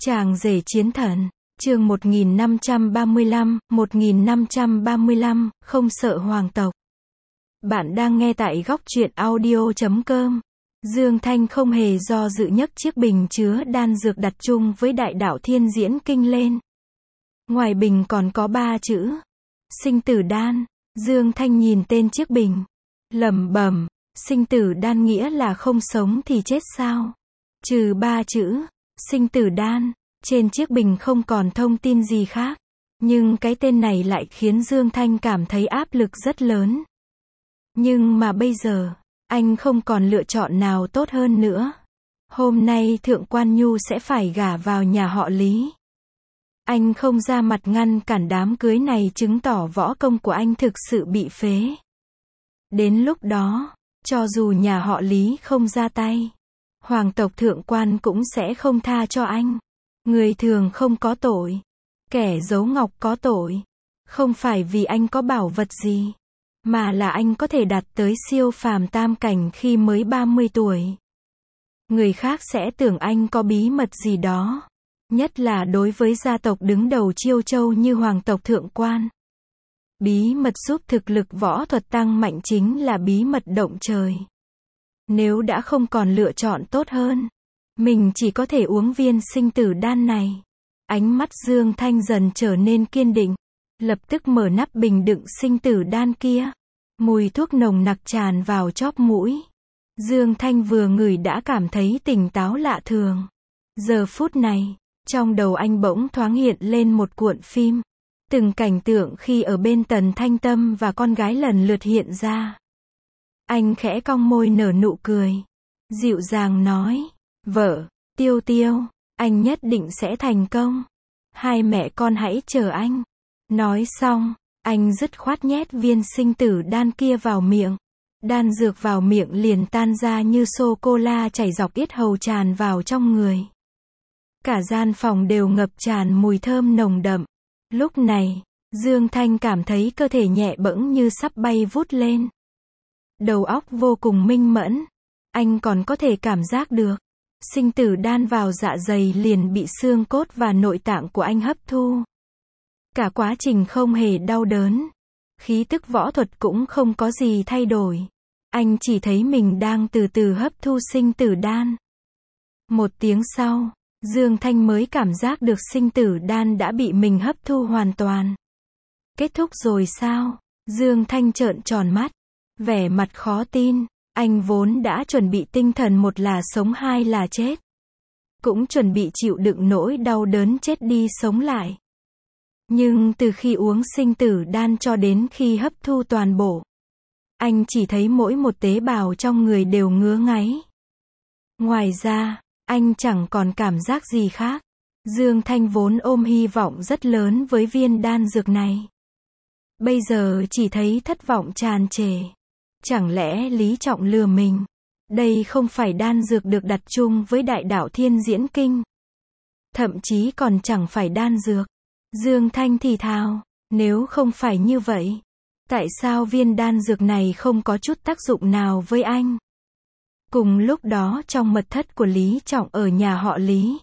Chàng rể chiến thần, chương 1535, không sợ hoàng tộc. Bạn đang nghe tại góc truyện audio.com. Dương Thanh không hề do dự nhấc chiếc bình chứa đan dược đặt chung với đại đạo thiên diễn kinh lên. Ngoài bình còn có 3 chữ. Sinh tử đan. Dương Thanh nhìn tên chiếc bình. Lẩm bẩm, sinh tử đan nghĩa là không sống thì chết sao? Trừ 3 chữ, sinh tử đan, trên chiếc bình không còn thông tin gì khác. Nhưng cái tên này lại khiến Dương Thanh cảm thấy áp lực rất lớn. Nhưng mà bây giờ, anh không còn lựa chọn nào tốt hơn nữa. Hôm nay Thượng Quan Nhu sẽ phải gả vào nhà họ Lý. Anh không ra mặt ngăn cản đám cưới này chứng tỏ võ công của anh thực sự bị phế. Đến lúc đó, cho dù nhà họ Lý không ra tay, hoàng tộc Thượng Quan cũng sẽ không tha cho anh. Người thường không có tội, kẻ giấu ngọc có tội. Không phải vì anh có bảo vật gì, mà là anh có thể đạt tới siêu phàm tam cảnh khi mới 30 tuổi. Người khác sẽ tưởng anh có bí mật gì đó. Nhất là đối với gia tộc đứng đầu Chiêu Châu như hoàng tộc Thượng Quan. Bí mật giúp thực lực võ thuật tăng mạnh chính là bí mật động trời. Nếu đã không còn lựa chọn tốt hơn, mình chỉ có thể uống viên sinh tử đan này. Ánh mắt Dương Thanh dần trở nên kiên định. Lập tức mở nắp bình đựng sinh tử đan kia. Mùi thuốc nồng nặc tràn vào chóp mũi. Dương Thanh vừa ngửi đã cảm thấy tỉnh táo lạ thường. Giờ phút này, trong đầu anh bỗng thoáng hiện lên một cuộn phim. Từng cảnh tượng khi ở bên Tần Thanh Tâm và con gái lần lượt hiện ra. Anh khẽ cong môi nở nụ cười. Dịu dàng nói, vợ, Tiêu Tiêu, anh nhất định sẽ thành công. Hai mẹ con hãy chờ anh. Nói xong, anh dứt khoát nhét viên sinh tử đan kia vào miệng. Đan dược vào miệng liền tan ra như sô-cô-la chảy dọc yết hầu tràn vào trong người. Cả gian phòng đều ngập tràn mùi thơm nồng đậm. Lúc này, Dương Thanh cảm thấy cơ thể nhẹ bẫng như sắp bay vút lên. Đầu óc vô cùng minh mẫn. Anh còn có thể cảm giác được. Sinh tử đan vào dạ dày liền bị xương cốt và nội tạng của anh hấp thu. Cả quá trình không hề đau đớn. Khí tức võ thuật cũng không có gì thay đổi. Anh chỉ thấy mình đang từ từ hấp thu sinh tử đan. Một tiếng sau, Dương Thanh mới cảm giác được sinh tử đan đã bị mình hấp thu hoàn toàn. Kết thúc rồi sao? Dương Thanh trợn tròn mắt. Vẻ mặt khó tin. Anh vốn đã chuẩn bị tinh thần, một là sống hai là chết. Cũng chuẩn bị chịu đựng nỗi đau đớn chết đi sống lại. Nhưng từ khi uống sinh tử đan cho đến khi hấp thu toàn bộ, anh chỉ thấy mỗi một tế bào trong người đều ngứa ngáy. Ngoài ra, anh chẳng còn cảm giác gì khác. Dương Thanh vốn ôm hy vọng rất lớn với viên đan dược này. Bây giờ chỉ thấy thất vọng tràn trề. Chẳng lẽ Lý Trọng lừa mình? Đây không phải đan dược được đặt chung với đại đạo thiên diễn kinh. Thậm chí còn chẳng phải đan dược. Dương Thanh thì thào, nếu không phải như vậy, tại sao viên đan dược này không có chút tác dụng nào với anh? Cùng lúc đó trong mật thất của Lý Trọng ở nhà họ Lý.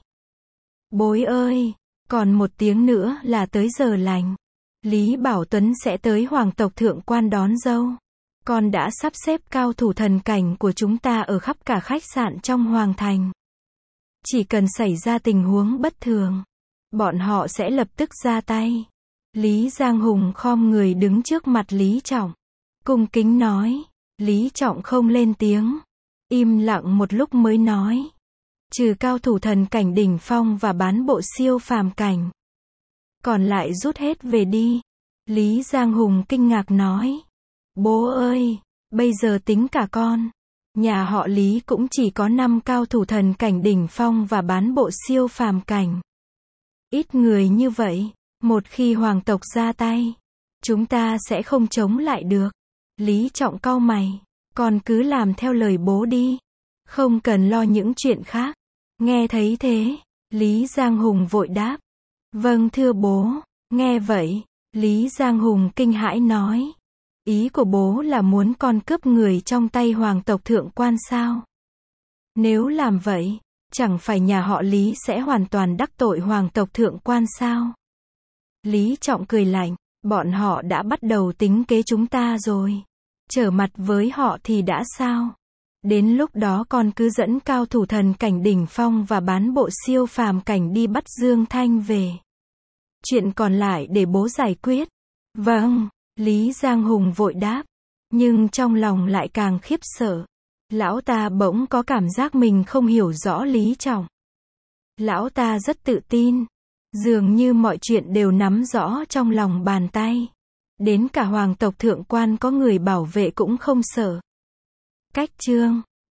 Bối ơi, còn một tiếng nữa là tới giờ lành. Lý Bảo Tuấn sẽ tới hoàng tộc Thượng Quan đón dâu. Con đã sắp xếp cao thủ thần cảnh của chúng ta ở khắp cả khách sạn trong hoàng thành. Chỉ cần xảy ra tình huống bất thường, bọn họ sẽ lập tức ra tay. Lý Giang Hùng khom người đứng trước mặt Lý Trọng. Cung kính nói. Lý Trọng không lên tiếng. Im lặng một lúc mới nói. Trừ cao thủ thần cảnh đỉnh phong và bán bộ siêu phàm cảnh, còn lại rút hết về đi. Lý Giang Hùng kinh ngạc nói. Bố ơi, bây giờ tính cả con. Nhà họ Lý cũng chỉ có 5 cao thủ thần cảnh đỉnh phong và bán bộ siêu phàm cảnh. Ít người như vậy, một khi hoàng tộc ra tay, chúng ta sẽ không chống lại được. Lý Trọng cau mày. Con cứ làm theo lời bố đi. Không cần lo những chuyện khác. Nghe thấy thế, Lý Giang Hùng vội đáp. Vâng thưa bố. Nghe vậy, Lý Giang Hùng kinh hãi nói. Ý của bố là muốn con cướp người trong tay hoàng tộc Thượng Quan sao? Nếu làm vậy, Chẳng phải nhà họ Lý sẽ hoàn toàn đắc tội hoàng tộc thượng quan sao? Lý Trọng cười lạnh, bọn họ đã bắt đầu tính kế chúng ta rồi. Trở mặt với họ thì đã sao? Đến lúc đó con cứ dẫn cao thủ thần cảnh đỉnh phong và bán bộ siêu phàm cảnh đi bắt Dương Thanh về. Chuyện còn lại để bố giải quyết. Vâng, Lý Giang Hùng vội đáp. Nhưng trong lòng lại càng khiếp sợ. Lão ta bỗng có cảm giác mình không hiểu rõ Lý Trọng. Lão ta rất tự tin. Dường như mọi chuyện đều nắm rõ trong lòng bàn tay. Đến cả hoàng tộc thượng quan có người bảo vệ cũng không sợ. Cách chương